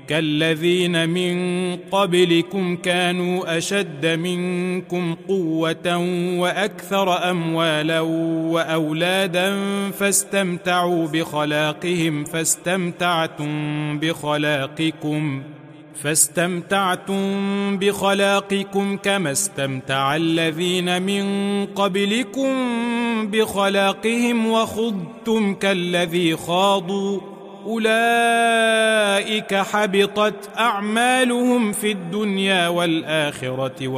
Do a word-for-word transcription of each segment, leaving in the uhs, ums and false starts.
كالذين من قبلكم كانوا أشد منكم قوة وأكثر أموالا وأولادا فاستمتعوا بخلاقهم فاستمتعتم بخلاقكم فاستمتعتم بخلاقكم كما استمتع الذين من قبلكم بخلاقهم وخضتم كالذي خاضوا أولئك حبطت أعمالهم في الدنيا والآخرة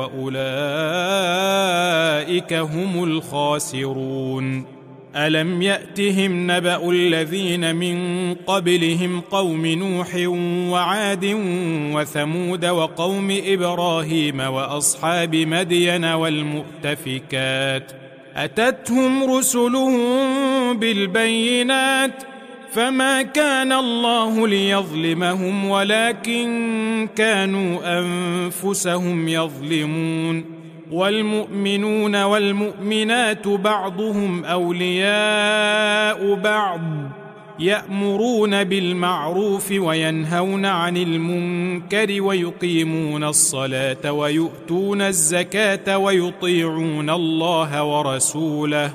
وأولئك هم الخاسرون. ألم يأتهم نبأ الذين من قبلهم قوم نوح وعاد وثمود وقوم إبراهيم وأصحاب مدين والمؤتفكات أتتهم رسلهم بالبينات فما كان الله ليظلمهم ولكن كانوا أنفسهم يظلمون. والمؤمنون والمؤمنات بعضهم أولياء بعض يأمرون بالمعروف وينهون عن المنكر ويقيمون الصلاة ويؤتون الزكاة ويطيعون الله ورسوله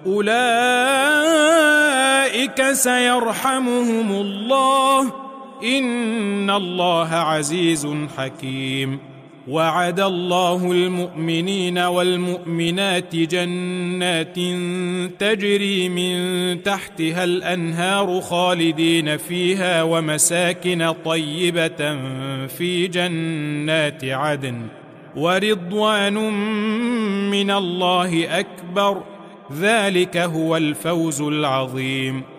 أولئك سيرحمهم الله إن الله عزيز حكيم. وعد الله المؤمنين والمؤمنات جنات تجري من تحتها الأنهار خالدين فيها ومساكن طيبة في جنات عدن ورضوان من الله أكبر ذلك هو الفوز العظيم.